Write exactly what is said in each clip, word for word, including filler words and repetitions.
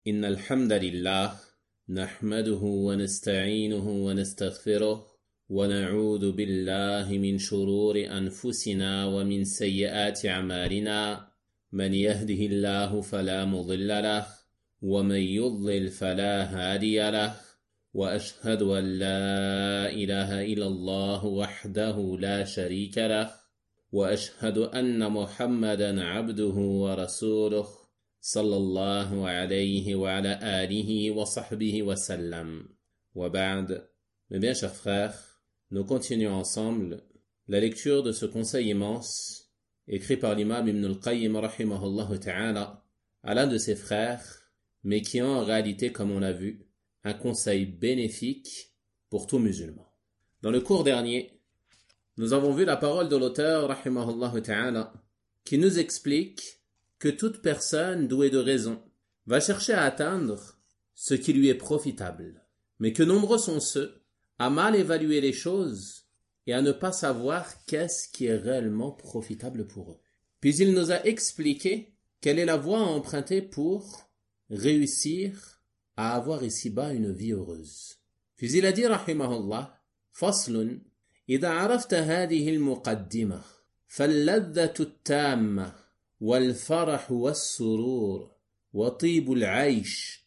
إن الحمد لله نحمده ونستعينه ونستغفره ونعوذ بالله من شرور أنفسنا ومن سيئات أعمالنا من يهده الله فلا مضل له ومن يضلل فلا هادي له وأشهد أن لا إله إلا الله وحده لا شريك له وأشهد أن محمدا عبده ورسوله صلى الله عليه وعلى آله وصحبه وسلم. وبعد. Mes bien chers frères, nous continuons ensemble la lecture de ce conseil immense écrit par l'imam Ibn al-Qayyim rahimahullah ta'ala à l'un de ses frères, mais qui est en réalité, comme on l'a vu, un conseil bénéfique pour tout musulman. Dans le cours dernier, nous avons vu la parole de l'auteur rahimahullah ta'ala qui nous explique que toute personne douée de raison va chercher à atteindre ce qui lui est profitable, mais que nombreux sont ceux à mal évaluer les choses et à ne pas savoir qu'est-ce qui est réellement profitable pour eux. Puis il nous a expliqué quelle est la voie à emprunter pour réussir à avoir ici-bas une vie heureuse. Puis il a dit rahimahullah, faslun, إذا عرفت هذه المقدمة فاللذة التامة والفرح والسرور وطيب العيش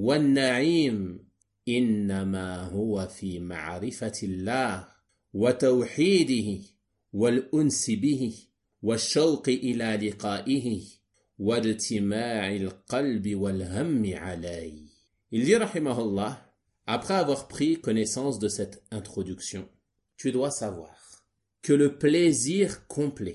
والنعيم إنما هو في معرفة الله وتوحيده والأنس به والشوق إلى لقائه واجتماع القلب والهم عليه. Il dit rahimahullah, après avoir pris connaissance de cette introduction, tu dois savoir que le plaisir complet,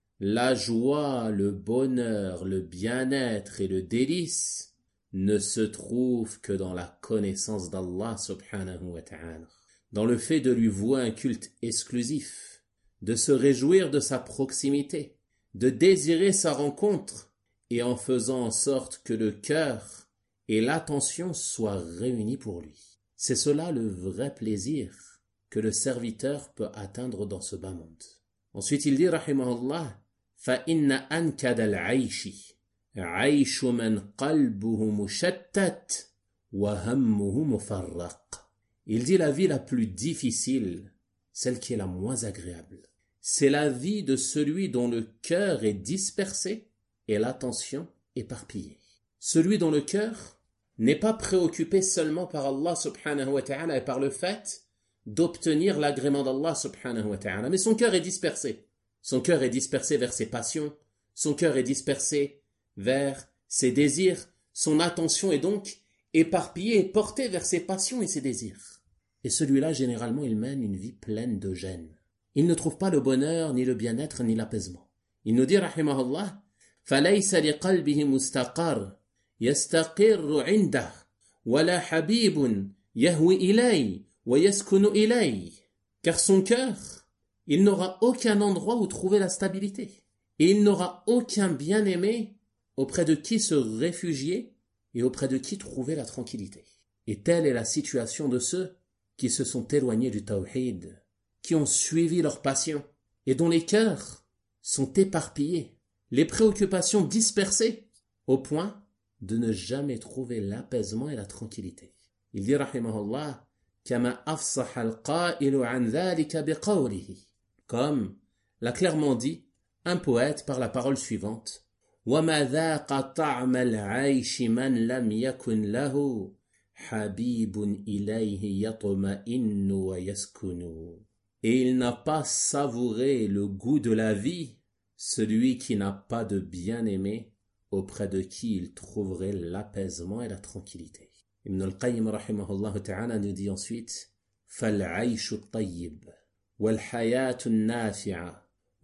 la joie, le bonheur, le bien-être et le délice ne se trouvent que dans la connaissance d'Allah subhanahu wa ta'ala, dans le fait de lui vouer un culte exclusif, de se réjouir de sa proximité, de désirer sa rencontre et en faisant en sorte que le cœur et l'attention soient réunis pour lui. C'est cela le vrai plaisir que le serviteur peut atteindre dans ce bas monde. Ensuite il dit rahimahullah, فإن أنكد العيش عيش من قلبه مشتت وهمه مفرق. Il dit la vie la plus difficile, celle qui est la moins agréable, c'est la vie de celui dont le cœur est dispersé et l'attention éparpillée. Celui dont le cœur n'est pas préoccupé seulement par Allah subhanahu wa ta'ala et par le fait d'obtenir l'agrément d'Allah subhanahu wa ta'ala, mais son cœur est dispersé. Son cœur est dispersé vers ses passions, son cœur est dispersé vers ses désirs, son attention est donc éparpillée et portée vers ses passions et ses désirs. Et celui-là, généralement, il mène une vie pleine de gêne. Il ne trouve pas le bonheur, ni le bien-être, ni l'apaisement. Il nous dit, rahimahullah, فَلَيْسَ لِقَلْبِهِ مُسْتَقَرٌ يَسْتَقِرُّ عِنْدَهُ وَلَا حَبِيبٌ يَهْوِي إِلَيْهِ وَيَسْكُنُ إِلَيْهِ. Car son cœur, il n'aura aucun endroit où trouver la stabilité. Et il n'aura aucun bien-aimé auprès de qui se réfugier et auprès de qui trouver la tranquillité. Et telle est la situation de ceux qui se sont éloignés du tawhid, qui ont suivi leur passion et dont les cœurs sont éparpillés, les préoccupations dispersées, au point de ne jamais trouver l'apaisement et la tranquillité. Il dit rahimahullah, كما أفصح القائل عن ذلك بقوله, comme l'a clairement dit un poète par la parole suivante, وما ذاق طعم العيش من لم يكن له حبيب إليه يطمئن ويسكن. Et il n'a pas savouré le goût de la vie celui qui n'a pas de bien-aimé auprès de qui il trouverait l'apaisement et la tranquillité. Ibn al-Qayyim rahimahullah ta'ala nous dit ensuite, فالعيش الطيب والحياة النافعة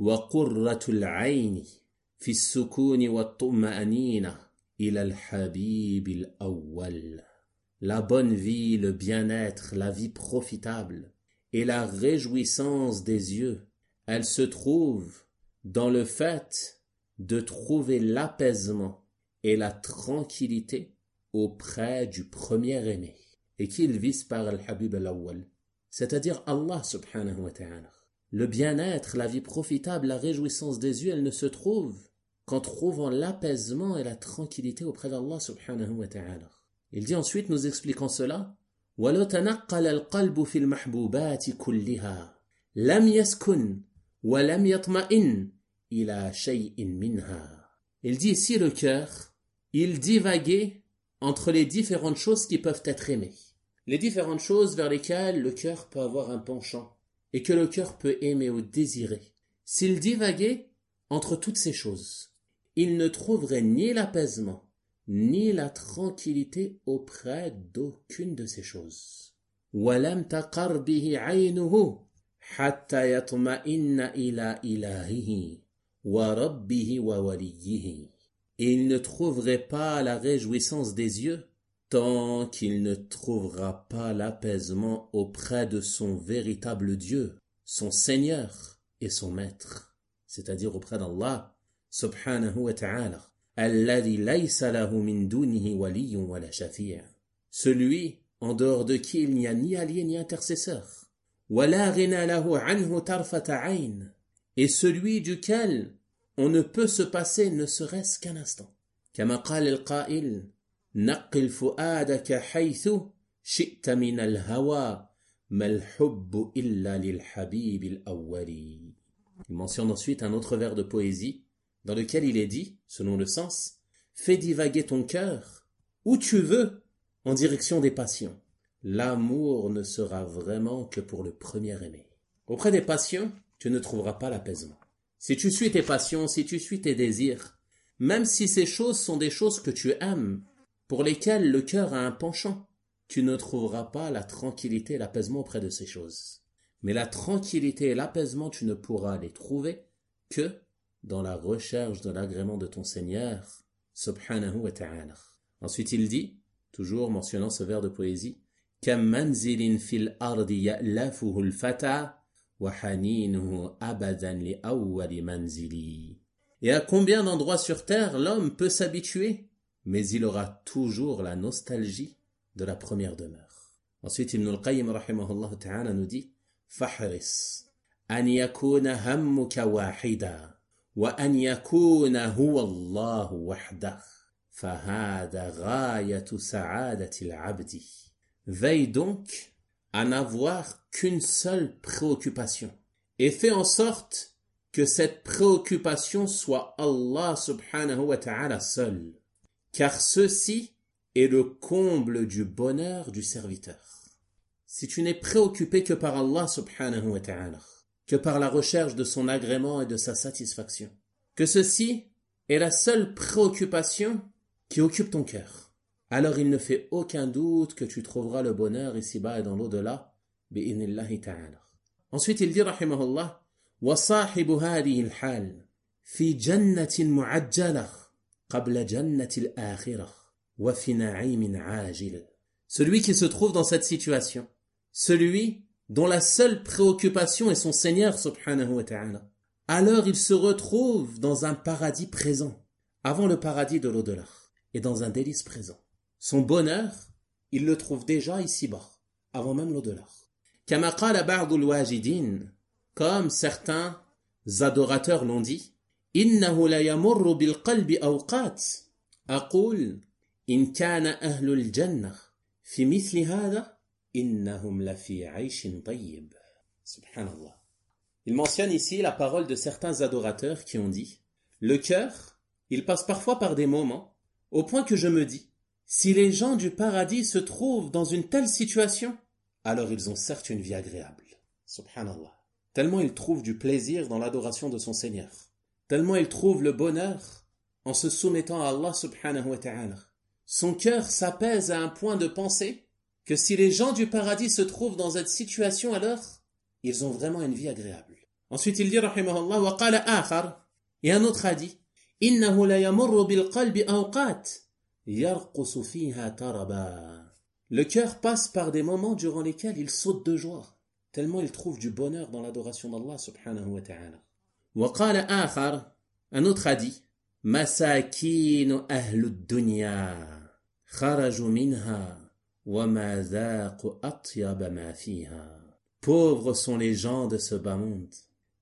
وقرة العين في السكون والطمأنينة إلى الحبيب الأول. La bonne vie, le bien-être, la vie profitable et la réjouissance des yeux, elle se trouve dans le fait de trouver l'apaisement et la tranquillité auprès du premier aimé, et qu'il vise par al-Habib al-Awwal, c'est-à-dire Allah subhanahu wa ta'ala. Le bien-être, la vie profitable, la réjouissance des yeux, elle ne se trouve qu'en trouvant l'apaisement et la tranquillité auprès d'Allah subhanahu wa ta'ala. Il dit ensuite, nous expliquant cela, وَلَوْ تَنَقَّلَ الْقَلْبُ فِي الْمَحْبُوبَاتِ كُلِّهَا لَمْ يَسْكُنْ وَلَمْ يَطْمَئِنْ إِلَى شَيْءٍ مِنْهَا. Il dit ici le cœur, il divaguait entre les différentes choses qui peuvent être aimées. Les différentes choses vers lesquelles le cœur peut avoir un penchant et que le cœur peut aimer ou désirer. S'il divaguait entre toutes ces choses, il ne trouverait ni l'apaisement ni la tranquillité auprès d'aucune de ces choses. وَلَمْ تَقَرْ بِهِ عَيْنُهُ حَتَّى يَطْمَئِنَّ إِلَى إِلَهِهِ وَرَبِّهِ وَوَلِيِّهِ. Et il ne trouverait pas la réjouissance des yeux tant qu'il ne trouvera pas l'apaisement auprès de son véritable Dieu, son Seigneur et son Maître, c'est-à-dire auprès d'Allah subhanahu wa ta'ala. الذي ليس له من دونه ولي ولا شفيع. Celui en dehors de qui il n'y a ni allié ni intercesseur. ولا غنى له عنه طرفة عين. Et celui duquel on ne peut se passer ne serait-ce qu'un instant. كما قال القائل نقل فؤادك حيث شئت من الهوى ما الحب إلا للحبيب الأول. Il mentionne ensuite un autre vers de poésie dans lequel il est dit, selon le sens, « Fais divaguer ton cœur, où tu veux, en direction des passions. L'amour ne sera vraiment que pour le premier aimé. » Auprès des passions, tu ne trouveras pas l'apaisement. Si tu suis tes passions, si tu suis tes désirs, même si ces choses sont des choses que tu aimes, pour lesquelles le cœur a un penchant, tu ne trouveras pas la tranquillité et l'apaisement auprès de ces choses. Mais la tranquillité et l'apaisement, tu ne pourras les trouver que dans la recherche de l'agrément de ton Seigneur, subhanahu wa ta'ala. Ensuite il dit, toujours mentionnant ce vers de poésie, كَمْ مَنْزِلٍ فِي الْأَرْضِ يَأْلَفُهُ الْفَتَى وَحَنِينُهُ أَبَدًا لِأَوَّلِ مَنْزِلِ. Et à combien d'endroits sur terre l'homme peut s'habituer, mais il aura toujours la nostalgie de la première demeure. Ensuite Ibn al-Qayyim rahimahullah ta'ala nous dit, فَحْرِصْ أَنْ يَكُونَ هَمُّكَ وَاحِدًا وأن يكون هو الله وحده فهذا غاية سعادة العبد. Veille donc à n'avoir qu'une seule préoccupation et fais en sorte que cette préoccupation soit Allah subhanahu wa ta'ala seul, car ceci est le comble du bonheur du serviteur. Si tu n'es préoccupé que par Allah subhanahu wa ta'ala, que par la recherche de son agrément et de sa satisfaction, que ceci est la seule préoccupation qui occupe ton cœur, alors il ne fait aucun doute que tu trouveras le bonheur ici-bas et dans l'au-delà, bi'idhnillahi ta'ala. Ensuite il dit, rahimahullah, وَصَاحِبُ هَذِهِ الْحَالِ فِي جَنَّةٍ مُعَجَّلَةٍ قَبْلَ جَنَّةِ الْآخِرَةِ وَفِي نَعِيمٍ عَاجِلٍ. Celui qui se trouve dans cette situation, celui dont la seule préoccupation est son Seigneur subhanahu wa ta'ala, alors il se retrouve dans un paradis présent, avant le paradis de l'au-delà, et dans un délice présent. Son bonheur, il le trouve déjà ici-bas, avant même l'au-delà. كما قال بعض الواجدين, comme certains adorateurs l'ont dit, إنه لا يمر بالقلب أوقات أقول إن كان أهل الجنة في مثل هذا إنهم لفي عيش طيب. Subhanallah. Il mentionne ici la parole de certains adorateurs qui ont dit, le cœur, il passe parfois par des moments, au point que je me dis, si les gens du paradis se trouvent dans une telle situation, alors ils ont certes une vie agréable. Subhanallah. Tellement ils trouvent du plaisir dans l'adoration de son Seigneur. Tellement ils trouvent le bonheur en se soumettant à Allah subhanahu wa ta'ala. Son cœur s'apaise à un point de penser que si les gens du paradis se trouvent dans cette situation, alors ils ont vraiment une vie agréable. Ensuite il dit, rahimahullah, wa qala akhar, et un autre a dit, innahu la yamurru bil qalbi awqat yarqusu fiha taraba. Le cœur passe par des moments durant lesquels il saute de joie, tellement il trouve du bonheur dans l'adoration d'Allah subhanahu wa ta'ala. Wa qala akhar, un autre a dit, masakinu ahlud dunya kharaju minha wa ma dhaqu atyaba ma fiha. Pauvres sont les gens de ce bas monde,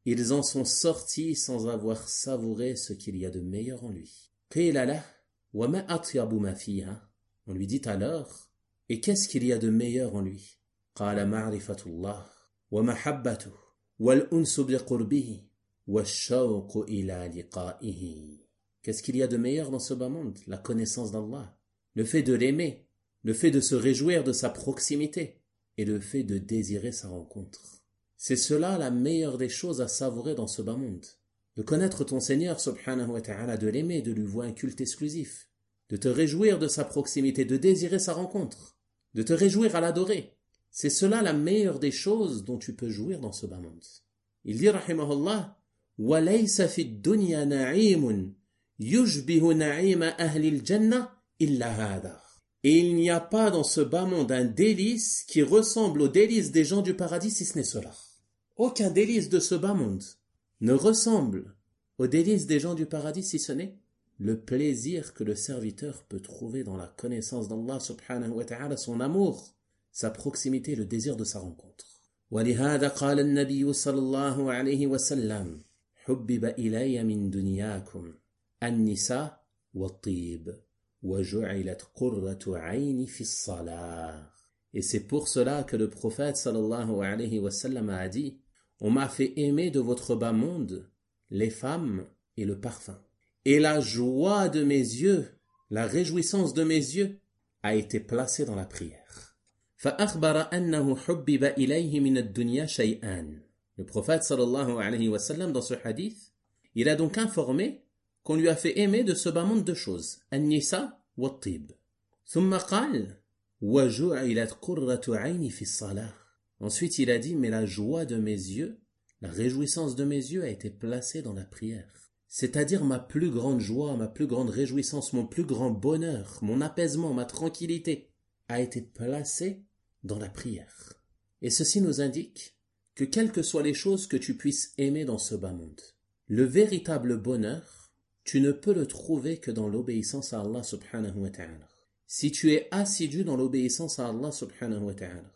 ils en sont sortis sans avoir savouré ce qu'il y a de meilleur en lui. Qila lahu wa ma atyabu ma fiha. On lui dit alors, et qu'est-ce qu'il y a de meilleur en lui? Qala ma'rifatullah wa mahabbatuh wal unsu bi qurbihi wa shawqu ila liqa'ihi. Qu'est-ce qu'il y a de meilleur dans ce bas monde? La connaissance d'Allah, le fait de l'aimer, le fait de se réjouir de sa proximité et le fait de désirer sa rencontre. C'est cela la meilleure des choses à savourer dans ce bas monde. De connaître ton Seigneur subhanahu wa ta'ala, de l'aimer, de lui vouer un culte exclusif, de te réjouir de sa proximité, de désirer sa rencontre, de te réjouir à l'adorer. C'est cela la meilleure des choses dont tu peux jouir dans ce bas monde. Il dit rahimahullah, وَلَيْسَ فِي الدُّنْيَا نَعِيمٌ يُشْبِهُ نَعِيمَ أَهْلِ الْجَنَّةِ إِلَّا هَذَا. Et il n'y a pas dans ce bas monde un délice qui ressemble aux délices des gens du paradis si ce n'est cela. Aucun délice de ce bas monde ne ressemble aux délices des gens du paradis si ce n'est le plaisir que le serviteur peut trouver dans la connaissance d'Allah subhanahu wa ta'ala, son amour, sa proximité, le désir de sa rencontre. وَلِهَذَا قَالَ النَّبِيُّ صَلَى اللَّهُ عَلَيْهِ وَسَلَّمَ حُبِّبَ إِلَيَّ مِن دُنْيَاكُمْ النِّسَاءُ وَالطِّيبُ وَجُعِلَتْ قُرَّةُ عَيْنِي فِي الصَّلَاةِ. Et c'est pour cela que le prophète sallallahu alayhi wa sallam a dit, on m'a fait aimer de votre bas monde les femmes et le parfum. Et la joie de mes yeux, la réjouissance de mes yeux a été placée dans la prière. فَأَخْبَرَ أَنَّهُ حُبِّبَ إِلَيْهِ مِنَ الدُّنْيَا شَيْئًا. Le prophète sallallahu alayhi wa sallam dans ce hadith, il a donc informé qu'on lui a fait aimer de ce bas monde deux choses, النساء والطيب. ثم قال وَجُعِلَتْ قُرَّةُ عَيْنِي فِي الصَّلَاةِ. Ensuite il a dit, mais la joie de mes yeux, la réjouissance de mes yeux a été placée dans la prière. C'est-à-dire ma plus grande joie, ma plus grande réjouissance, mon plus grand bonheur, mon apaisement, ma tranquillité a été placée dans la prière. Et ceci nous indique que quelles que soient les choses que tu puisses aimer dans ce bas monde, le véritable bonheur, tu ne peux le trouver que dans l'obéissance à Allah subhanahu wa ta'ala. Si tu es assidu dans l'obéissance à Allah subhanahu wa ta'ala,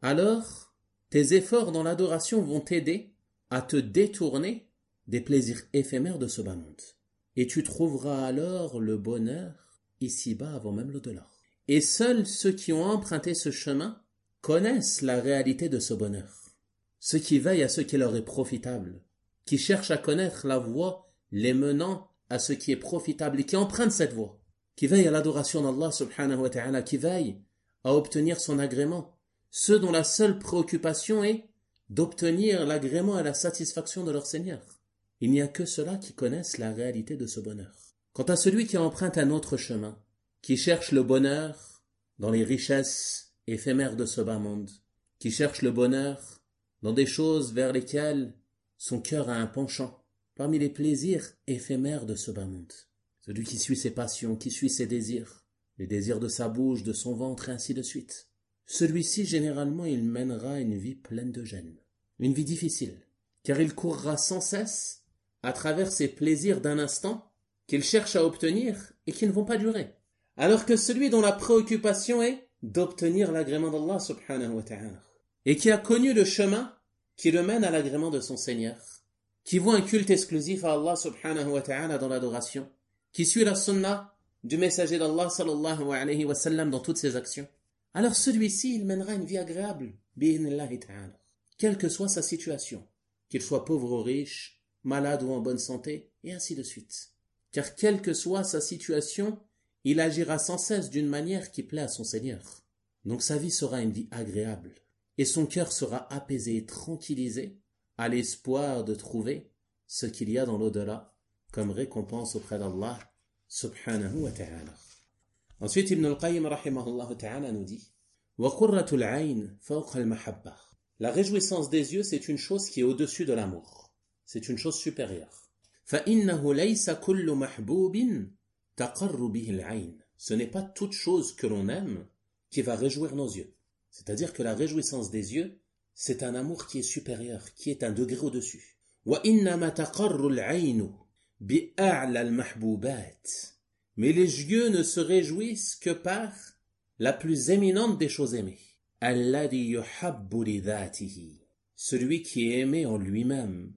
alors tes efforts dans l'adoration vont t'aider à te détourner des plaisirs éphémères de ce bas monde. Et tu trouveras alors le bonheur ici-bas avant même l'au-delà. Et seuls ceux qui ont emprunté ce chemin connaissent la réalité de ce bonheur. Ceux qui veillent à ce qui leur est profitable, qui cherchent à connaître la voie les menant à ce qui est profitable et qui empruntent cette voie, qui veillent à l'adoration d'Allah subhanahu wa ta'ala, qui veillent à obtenir son agrément, ceux dont la seule préoccupation est d'obtenir l'agrément et la satisfaction de leur Seigneur. Il n'y a que ceux-là qui connaissent la réalité de ce bonheur. Quant à celui qui emprunte un autre chemin, qui cherche le bonheur dans les richesses éphémères de ce bas monde, qui cherche le bonheur dans des choses vers lesquelles son cœur a un penchant, parmi les plaisirs éphémères de ce bas monde. Celui qui suit ses passions, qui suit ses désirs, les désirs de sa bouche, de son ventre, et ainsi de suite. Celui-ci, généralement, il mènera une vie pleine de gêne, une vie difficile, car il courra sans cesse à travers ces plaisirs d'un instant qu'il cherche à obtenir et qui ne vont pas durer. Alors que celui dont la préoccupation est d'obtenir l'agrément d'Allah subhanahu wa ta'ala, et qui a connu le chemin qui le mène à l'agrément de son Seigneur, qui voit un culte exclusif à Allah subhanahu wa ta'ala dans l'adoration, qui suit la sunna du messager d'Allah sallallahu alayhi wa sallam dans toutes ses actions, alors celui-ci, il mènera une vie agréable, bi'idhnillahi ta'ala, quelle que soit sa situation, qu'il soit pauvre ou riche, malade ou en bonne santé, et ainsi de suite. Car quelle que soit sa situation, il agira sans cesse d'une manière qui plaît à son Seigneur. Donc sa vie sera une vie agréable, et son cœur sera apaisé et tranquillisé à l'espoir de trouver ce qu'il y a dans l'au-delà comme récompense auprès d'Allah subhanahu wa ta'ala. Ensuite, Ibn al-Qayyim rahimahullah ta'ala nous dit وَقُرَّةُ الْعَيْنِ فَوْقَ الْمَحَبَّةِ. La réjouissance des yeux, c'est une chose qui est au-dessus de l'amour. C'est une chose supérieure. فَإِنَّهُ لَيْسَ كُلُّ مَحْبُوبٍ تَقَرُّ بِهِ الْعَيْنِ. Ce n'est pas toute chose que l'on aime qui va réjouir nos yeux. C'est-à-dire que la réjouissance des yeux, c'est un amour qui est supérieur, qui est un degré au-dessus. وَإِنَّمَا تَقَرُّ الْعَيْنُ بِأَعْلَى الْمَحْبُوبَاتِ. Mais les yeux ne se réjouissent que par la plus éminente des choses aimées. الَّذِي يُحَبُّ لِذَاتِهِ. Celui qui est aimé en lui-même.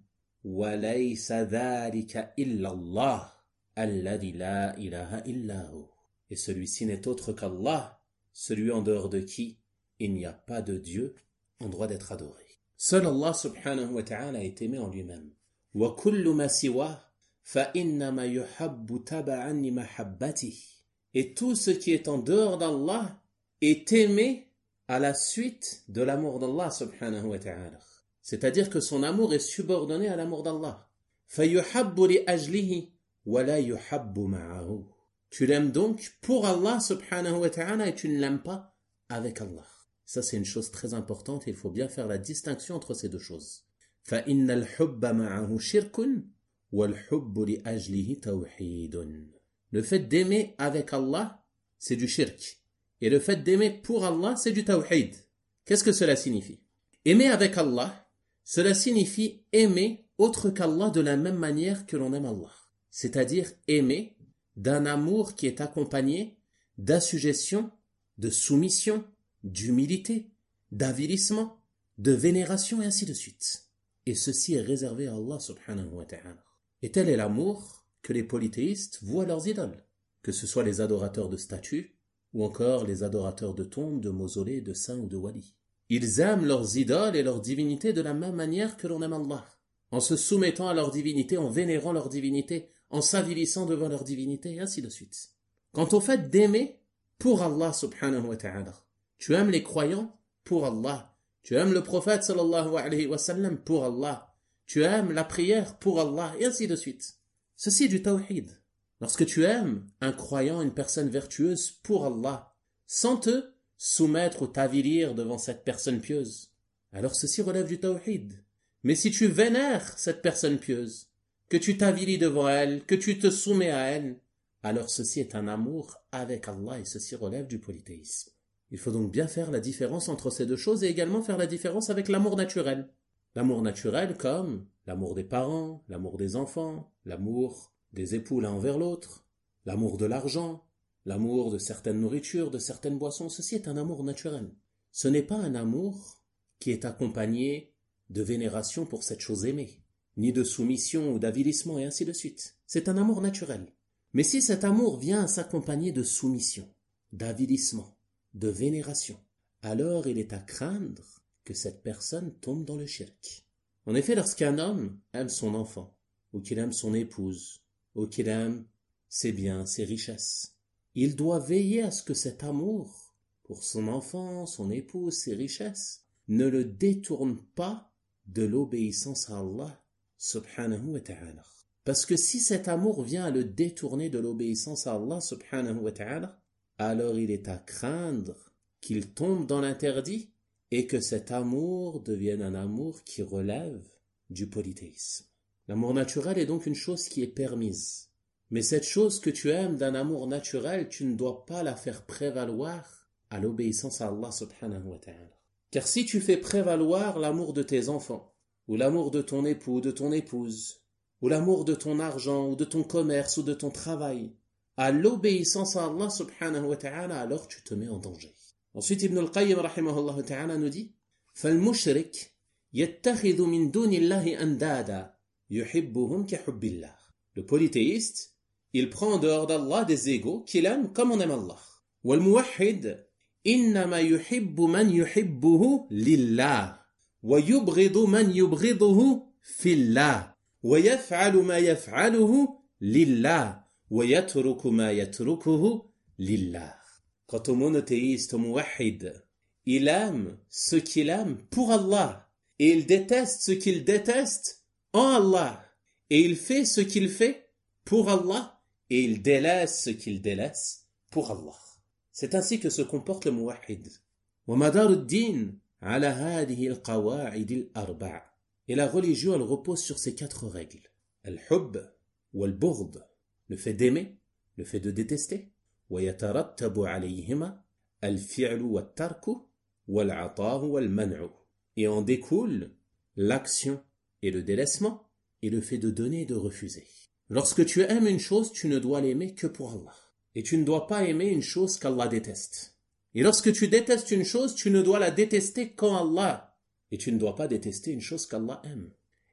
وَلَيْسَ ذَلِكَ إِلَّا اللَّهُ الَّذِي لَا إِلَهَ إِلَّا هُ. Et celui-ci n'est autre qu'Allah, celui en dehors de qui il n'y a pas de Dieu en droit d'être adoré. Seul Allah subhanahu wa ta'ala est aimé en lui-même. وَكُلُّ مَا سِوَاهُ فَإِنَّمَا يُحَبُّ تَبَعًا لِمَحَبَّتِهِ. Et tout ce qui est en dehors d'Allah est aimé à la suite de l'amour d'Allah subhanahu wa ta'ala. C'est-à-dire que son amour est subordonné à l'amour d'Allah. فَيُحَبُّ لِأَجْلِهِ وَلَا يُحَبُّ مَعَهُ. Tu l'aimes donc pour Allah subhanahu wa ta'ala et tu ne l'aimes pas avec Allah. Ça c'est une chose très importante et il faut bien faire la distinction entre ces deux choses. فَإِنَّ الْحُبَّ مَعَهُ شِرْكٌ وَالْحُبُّ لِأَجْلِهِ تَوْحِيدٌ. Le fait d'aimer avec Allah, c'est du shirk. Et le fait d'aimer pour Allah, c'est du tawhid. Qu'est-ce que cela signifie? Aimer avec Allah, cela signifie aimer autre qu'Allah de la même manière que l'on aime Allah. C'est-à-dire aimer d'un amour qui est accompagné d'assujetion, de soumission, d'humilité, d'avilissement, de vénération et ainsi de suite. Et ceci est réservé à Allah subhanahu wa ta'ala. Et tel est l'amour que les polythéistes vouent à leurs idoles, que ce soit les adorateurs de statues ou encore les adorateurs de tombes, de mausolées, de saints ou de walis. Ils aiment leurs idoles et leurs divinités de la même manière que l'on aime Allah, en se soumettant à leur divinité, en vénérant leur divinité, en s'avilissant devant leur divinité, et ainsi de suite. Quant au fait d'aimer pour Allah subhanahu wa ta'ala, tu aimes les croyants pour Allah, tu aimes le prophète sallallahu alayhi wa sallam pour Allah, tu aimes la prière pour Allah, et ainsi de suite. Ceci est du tawhid. Lorsque tu aimes un croyant, une personne vertueuse pour Allah, sans te soumettre ou t'avilir devant cette personne pieuse, alors ceci relève du tawhid. Mais si tu vénères cette personne pieuse, que tu t'avilis devant elle, que tu te soumets à elle, alors ceci est un amour avec Allah et ceci relève du polythéisme. Il faut donc bien faire la différence entre ces deux choses et également faire la différence avec l'amour naturel. L'amour naturel comme l'amour des parents, l'amour des enfants, l'amour des époux l'un envers l'autre, l'amour de l'argent, l'amour de certaines nourritures, de certaines boissons, ceci est un amour naturel. Ce n'est pas un amour qui est accompagné de vénération pour cette chose aimée, ni de soumission ou d'avilissement et ainsi de suite. C'est un amour naturel. Mais si cet amour vient à s'accompagner de soumission, d'avilissement, de vénération, alors il est à craindre que cette personne tombe dans le shirk. En effet, lorsqu'un homme aime son enfant, ou qu'il aime son épouse, ou qu'il aime ses biens, ses richesses, il doit veiller à ce que cet amour pour son enfant, son épouse, ses richesses, ne le détourne pas de l'obéissance à Allah subhanahu wa ta'ala. Parce que si cet amour vient à le détourner de l'obéissance à Allah subhanahu wa ta'ala, alors il est à craindre qu'il tombe dans l'interdit et que cet amour devienne un amour qui relève du polythéisme. L'amour naturel est donc une chose qui est permise. Mais cette chose que tu aimes d'un amour naturel, tu ne dois pas la faire prévaloir à l'obéissance à Allah subhanahu wa ta'ala. Car si tu fais prévaloir l'amour de tes enfants, ou l'amour de ton époux, de ton épouse, ou l'amour de ton argent, ou de ton commerce, ou de ton travail, à l'obéissance à Allah subhanahu wa ta'ala, alors tu te mets en danger. Ensuite, Ibn al-Qayyim rahimahullah ta'ala nous dit فَالْمُشْرِكْ يَتَّخِذُ مِن دُونِ اللَّهِ أَنْدَادًا يُحِبُّهُمْ كَحُبِّ اللَّهِ. Le polythéiste, il prend en dehors d'Allah des égaux qu'il aime comme on aime Allah. وَالْمُوَحِّدْ إِنَّمَا يُحِبُّ مَنْ يُحِبُّهُ لِلَّهِ وَيُبْغِضُ مَنْ يُبْغِضُهُ فِي اللَّهِ وَيَفْعَلُ مَا يَفْعَلُهُ لِلَّهِ وَيَتْرُكُ مَا يَتْرُكُهُ لِلَّهِ. Quant au monothéiste, au muwahhid, il aime ce qu'il aime pour Allah et il déteste ce qu'il déteste en Allah et il fait ce qu'il fait pour Allah et il délaisse ce qu'il délaisse pour Allah. C'est ainsi que se comporte le muwahhid. وَمَدَارُ الدِّينِ عَلَى هَذِهِ الْقَوَاعِدِ الْأَرْبَعِ. Et la religion, elle repose sur ces quatre règles. Al-hubb wal-bughd, le fait d'aimer, le fait de détester. وَيَتَرَتَّبُ عَلَيْهِمَا الْفِعْلُ وَالتَّرْكُ وَالْعَطَاءُ وَالْمَنْعُ. Et en découle l'action et le délaissement et le fait de donner et de refuser. Lorsque tu aimes une chose, tu ne dois l'aimer que pour Allah. Et tu ne dois pas aimer une chose qu'Allah déteste. Et lorsque tu détestes une chose, tu ne dois la détester qu'en Allah. Et tu ne dois pas détester une chose qu'Allah aime.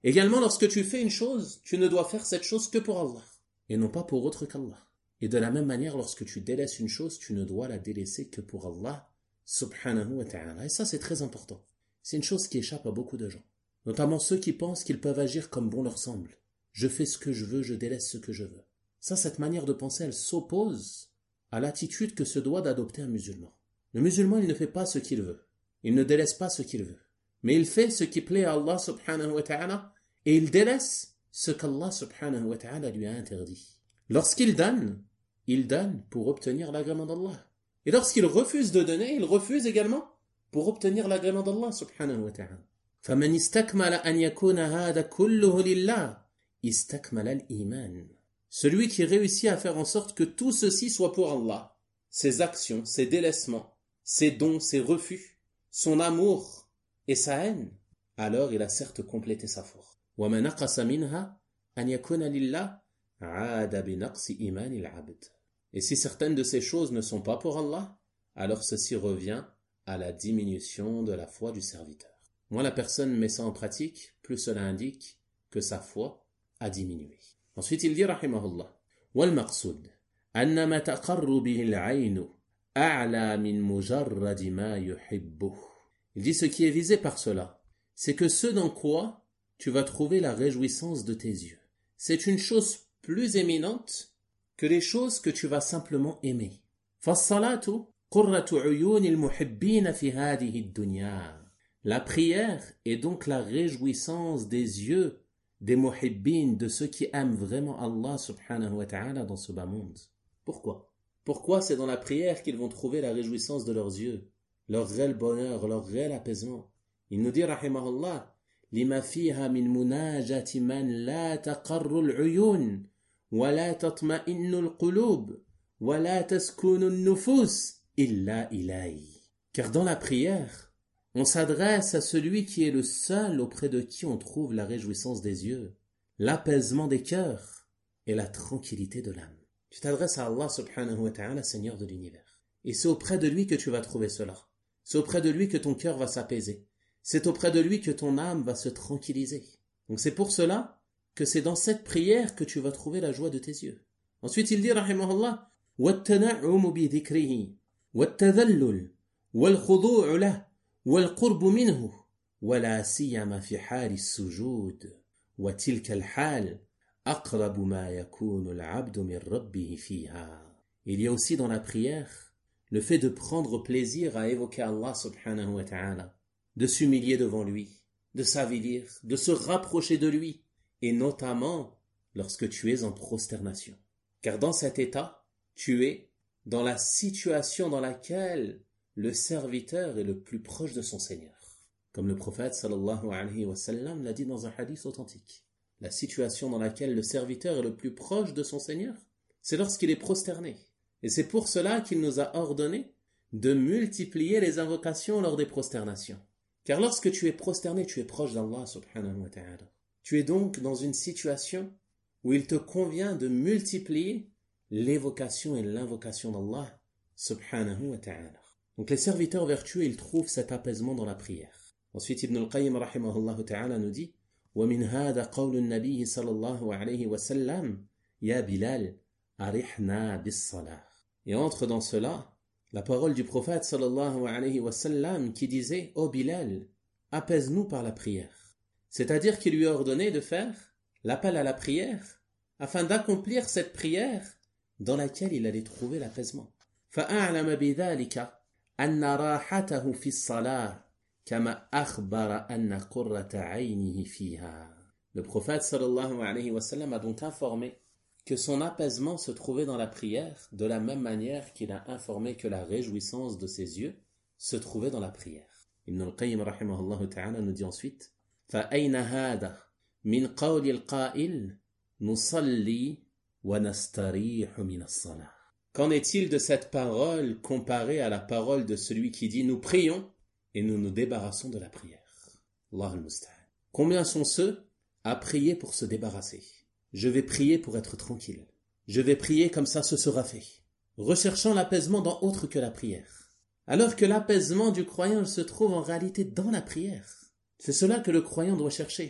Également, lorsque tu fais une chose, tu ne dois faire cette chose que pour Allah, et non pas pour autre qu'Allah. Et de la même manière, lorsque tu délaisses une chose, tu ne dois la délaisser que pour Allah, subhanahu wa ta'ala. Et ça, c'est très important. C'est une chose qui échappe à beaucoup de gens, notamment ceux qui pensent qu'ils peuvent agir comme bon leur semble. Je fais ce que je veux, je délaisse ce que je veux. Ça, cette manière de penser, elle s'oppose à l'attitude que se doit d'adopter un musulman. Le musulman, il ne fait pas ce qu'il veut. Il ne délaisse pas ce qu'il veut. Mais il fait ce qui plaît à Allah subhanahu wa ta'ala et il délaisse ce qu'Allah subhanahu wa ta'ala lui a interdit. Lorsqu'il donne, il donne pour obtenir l'agrément d'Allah. Et lorsqu'il refuse de donner, il refuse également pour obtenir l'agrément d'Allah subhanahu wa ta'ala. فَمَنْ اسْتَكْمَلَ أَنْ يَكُونَ هَذَا كُلُّهُ لِلَّهِ اسْتَكْمَلَ الْإِيمَانِ. Celui qui réussit à faire en sorte que tout ceci soit pour Allah, ses actions, ses délaissements, ses dons, ses refus, son amour et sa haine, alors il a certes complété sa foi. وَمَا نَقَصَ مِنْهَا أَنْ يَكُونَ لِلَّهِ عَادَ بِنَقْصِ إِيمَانِ الْعَبْدِ. Et si certaines de ces choses ne sont pas pour Allah, alors ceci revient à la diminution de la foi du serviteur. Moins la personne met ça en pratique, plus cela indique que sa foi a diminué. Ensuite il dit rahimahullah وَالْمَقْصُودِ أَنَّ مَا تَقَرُّ بِهِ الْعَيْنُ أَعْلَى مِنْ مُجَرَّدِ مَا يُحِبُّهُ. Il dit ce qui est visé par cela, c'est que ce dans quoi tu vas trouver la réjouissance de tes yeux, c'est une chose plus éminente que les choses que tu vas simplement aimer. فَالصَّلَاةُ قُرَّةُ عُيُونِ الْمُحِبِّينَ فِي هَذِهِ الدُّنْيَا. La prière est donc la réjouissance des yeux des muhibbin, de ceux qui aiment vraiment Allah subhanahu wa ta'ala dans ce bas monde. Pourquoi? Pourquoi c'est dans la prière qu'ils vont trouver la réjouissance de leurs yeux, leur réel bonheur, leur réel apaisement? Il nous dit rahimahullah لِمَا فِيهَا مِنْ مُنَاجَةِ مَنْ لَا تَقَرُّ الْعُيُونَ وَلَا تَطْمَئِنُّ الْقُلُوبُ وَلَا تَسْكُنُ النُّفُوسُ إِلَّا إِلَيْهِ. Car dans la prière, on s'adresse à celui qui est le seul auprès de qui on trouve la réjouissance des yeux, l'apaisement des cœurs et la tranquillité de l'âme. Tu t'adresses à Allah subhanahu wa ta'ala, Seigneur de l'univers. Et c'est auprès de lui que tu vas trouver cela. C'est auprès de lui que ton cœur va s'apaiser. C'est auprès de lui que ton âme va se tranquilliser. Donc c'est pour cela que c'est dans cette prière que tu vas trouver la joie de tes yeux. Ensuite il dit rahimahullah وَالتَّنَعُّمُ بِذِكْرِهِ وَالتَّذَلُّلُ وَالْخُضُوعُ لَهُ والقرب منه ولا سيما في حال السجود وتلك الحال أقرب ما يكون العبد من ربه فيها. Il y a aussi dans la prière le fait de prendre plaisir à évoquer Allah subhanahu wa ta'ala, de s'humilier devant lui, de s'avilir, de se rapprocher de lui, et notamment lorsque tu es en prosternation. Car dans cet état, tu es dans la situation dans laquelle le serviteur est le plus proche de son Seigneur. Comme le prophète sallallahu alayhi wa sallam l'a dit dans un hadith authentique. La situation dans laquelle le serviteur est le plus proche de son Seigneur, c'est lorsqu'il est prosterné. Et c'est pour cela qu'il nous a ordonné de multiplier les invocations lors des prosternations. Car lorsque tu es prosterné, tu es proche d'Allah subhanahu wa ta'ala. Tu es donc dans une situation où il te convient de multiplier l'évocation et l'invocation d'Allah subhanahu wa ta'ala. Donc les serviteurs vertueux, ils trouvent cet apaisement dans la prière. Ensuite, Ibn al-Qayyim rahimahullah ta'ala nous dit وَمِنْ هَذَا قَوْلُ النَّبِيِّ صلى الله عليه وسلم يَا بِلَالْ أَرِحْنَا بِالصَّلَاةِ. Et entre dans cela la parole du prophète sallallahu alayhi wa sallam qui disait « Ô Bilal, apaise-nous par la prière ». C'est-à-dire qu'il lui a ordonné de faire l'appel à la prière afin d'accomplir cette prière dans laquelle il allait trouver l'apaisement. فَأَعْلَمَ بِذَلِكَ أن راحته في الصلاة كما أخبر أن قرة عينه فيها. Le prophète sallallahu alayhi wa sallam a donc informé que son apaisement se trouvait dans la prière, de la même manière qu'il a informé que la réjouissance de ses yeux se trouvait dans la prière. Ibn al-Qayyim rahimahullah ta'ala nous dit ensuite فَأَيْنَ هَذَا مِنْ قَوْلِ الْقَائِلِ نُصَلِّي وَنَسْتَرِيحُ مِنَ الصَّلَاةِ. Qu'en est-il de cette parole comparée à la parole de celui qui dit « Nous prions et nous nous débarrassons de la prière ». Allah al-Musta'an. Combien sont ceux à prier pour se débarrasser? Je vais prier pour être tranquille. Je vais prier comme ça ce sera fait. Recherchant l'apaisement dans autre que la prière. Alors que l'apaisement du croyant se trouve en réalité dans la prière. C'est cela que le croyant doit chercher.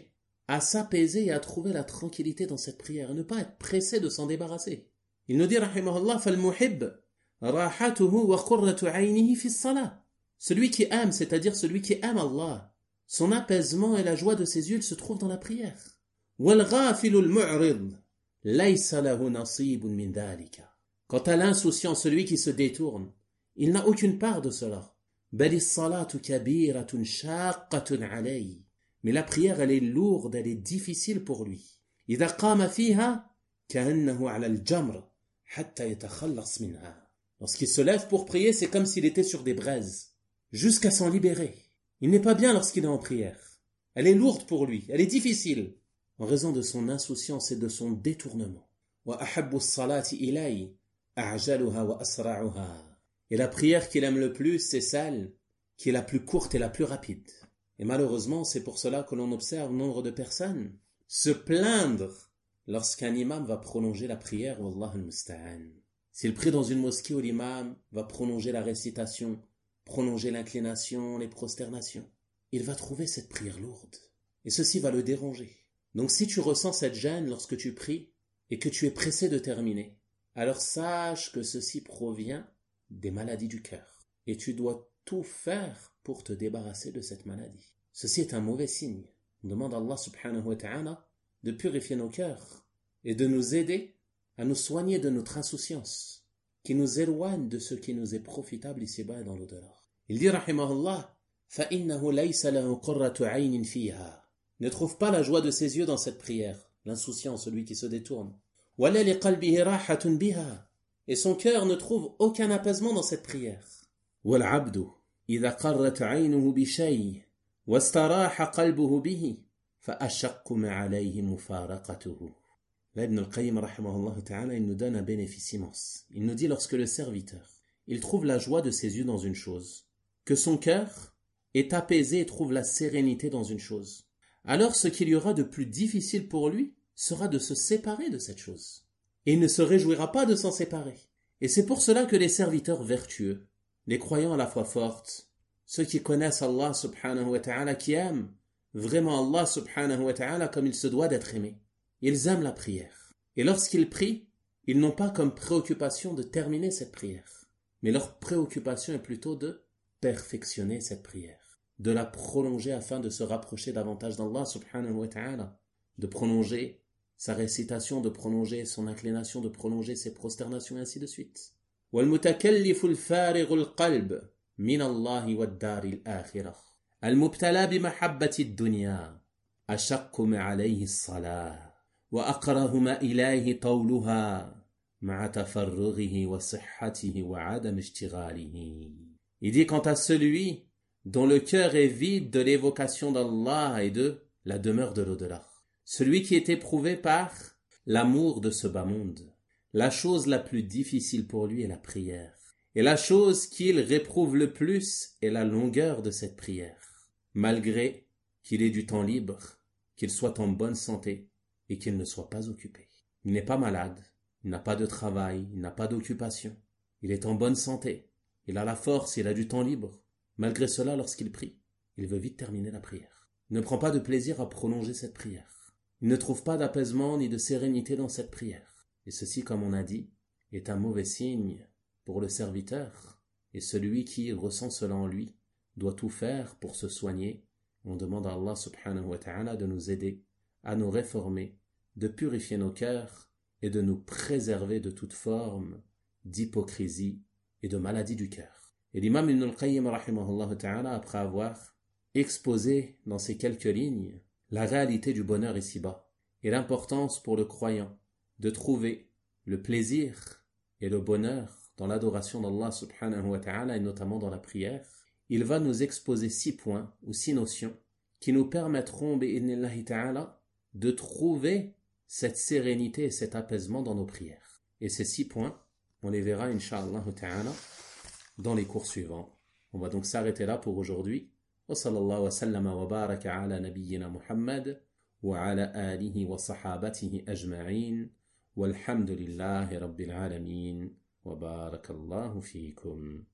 à s'apaiser et à trouver la tranquillité dans cette prière, et ne pas être pressé de s'en débarrasser. Il nous dit, rahimahullah, فَالْمُحِبْ رَاحَتُهُ وَقُرَّةُ عَيْنِهِ فِي الصَّلَاةِ. Celui qui aime, c'est-à-dire celui qui aime Allah, son apaisement et la joie de ses yeux se trouvent dans la prière. وَالْغَافِلُ الْمُعْرِضُ لَيْسَ لَهُ نَصِيبٌ مِنْ ذَلِكَ. Quant à l'insouciant, celui qui se détourne, il n'a aucune part de cela. بَلِ الصَّلَاةُ كَبِيرَةٌ شَاقَّةٌ عَلَيْهِ. Mais la prière, elle est lourde, elle est difficile pour lui. إِذَا قَامَ فِيهَا كَأَنَّهُ عَلَى الْجَمْرِ حَتَّى يَتَخَلَّصْ مِنْهَا. Lorsqu'il se lève pour prier, c'est comme s'il était sur des braises, jusqu'à s'en libérer. Il n'est pas bien lorsqu'il est en prière. Elle est lourde pour lui, elle est difficile, en raison de son insouciance et de son détournement. وَأَحَبُّ الصَّلَاةِ إِلَيْهِ أَعْجَلُهَا وَأَسْرَعُهَا. Et la prière qu'il aime le plus, c'est celle qui est la plus courte et la plus rapide. Et malheureusement, c'est pour cela que l'on observe nombre de personnes se plaindre lorsqu'un imam va prolonger la prière, wallah al-musta'an. S'il prie dans une mosquée où l'imam va prolonger la récitation, prolonger l'inclination, les prosternations, il va trouver cette prière lourde. Et ceci va le déranger. Donc si tu ressens cette gêne lorsque tu pries et que tu es pressé de terminer, alors sache que ceci provient des maladies du cœur. Et tu dois tout faire pour te débarrasser de cette maladie. Ceci est un mauvais signe. On demande à Allah subhanahu wa ta'ala de purifier nos cœurs et de nous aider à nous soigner de notre insouciance, qui nous éloigne de ce qui nous est profitable ici-bas et dans l'au-delà. Il dit, rahimahullah, فَإِنَّهُ لَيْسَ لَهُ قُرَّةُ عَيْنٍ فِيهَا. Ne trouve pas la joie de ses yeux dans cette prière, l'insouciance, celui qui se détourne. وَلَا لِقَلْبِهِ رَاحَةٌ بِهَا. Et son cœur ne trouve aucun apaisement dans cette prière. وَالْعَبْدُ إِذَا قَرَّتْ عَيْنُهُ بِشَيْءٍ وَاسْتَرَاحَ قَلْبُهُ بِهِ فَأَشَقُّ مَا عَلَيْهِ مُفَارَقَتُهُ. Là, Ibn al-Qayyim, rahimahullah ta'ala, il nous donne un bénéfice immense. Il nous dit, lorsque le serviteur, il trouve la joie de ses yeux dans une chose, que son cœur est apaisé et trouve la sérénité dans une chose, alors ce qu'il y aura de plus difficile pour lui sera de se séparer de cette chose. Et il ne se réjouira pas de s'en séparer. Et c'est pour cela que les serviteurs vertueux, les croyants à la foi forte, ceux qui connaissent Allah subhanahu wa ta'ala, qui aiment vraiment Allah subhanahu wa ta'ala comme il se doit d'être aimé, ils aiment la prière. Et lorsqu'ils prient, ils n'ont pas comme préoccupation de terminer cette prière. Mais leur préoccupation est plutôt de perfectionner cette prière, de la prolonger afin de se rapprocher davantage d'Allah subhanahu wa ta'ala, de prolonger sa récitation, de prolonger son inclination, de prolonger ses prosternations, et ainsi de suite. وَالْمُتَكَلِّفُ الْفَارِغُ الْقَلْبِ مِنَ اللَّهِ وَالدَّارِ الْآخِرَةِ الْمُبْتَلَى بِمَحَبَّةِ الدُّنْيَا أَشَقُّ مَا عَلَيْهِ الصَّلَاةِ وأقره ما إليه طولها مع تفرغه وصحته وعدم اشتغاله. Il dit, quant à celui dont le cœur est vide de l'évocation d'Allah et de la demeure de l'au-delà, celui qui est éprouvé par l'amour de ce bas monde, la chose la plus difficile pour lui est la prière, et la chose qu'il réprouve le plus est la longueur de cette prière, malgré qu'il ait du temps libre, qu'il soit en bonne santé et qu'il ne soit pas occupé. Il n'est pas malade, il n'a pas de travail, il n'a pas d'occupation, il est en bonne santé, il a la force, il a du temps libre. Malgré cela, lorsqu'il prie, il veut vite terminer la prière. Il ne prend pas de plaisir à prolonger cette prière. Il ne trouve pas d'apaisement ni de sérénité dans cette prière. Et ceci, comme on a dit, est un mauvais signe pour le serviteur. Et celui qui ressent cela en lui doit tout faire pour se soigner. On demande à Allah subhanahu wa ta'ala de nous aider à nous réformer, de purifier nos cœurs et de nous préserver de toute forme d'hypocrisie et de maladie du cœur. Et l'imam Ibn al-Qayyim rahimahullah ta'ala, après avoir exposé dans ces quelques lignes la réalité du bonheur ici-bas et l'importance pour le croyant de trouver le plaisir et le bonheur dans l'adoration d'Allah subhanahu wa ta'ala et notamment dans la prière, il va nous exposer six points ou six notions qui nous permettront bi'idhnillahi ta'ala de trouver cette sérénité et cet apaisement dans nos prières. Et ces six points, on les verra incha'Allah ta'ala dans les cours suivants. On va donc s'arrêter là pour aujourd'hui. Wa sallallahu wa sallama wa baraka ala nabiyyina Muhammad wa ala alihi wa sahabatihi ajma'in walhamdulillahi rabbil alamin wa barakallahu fiikum.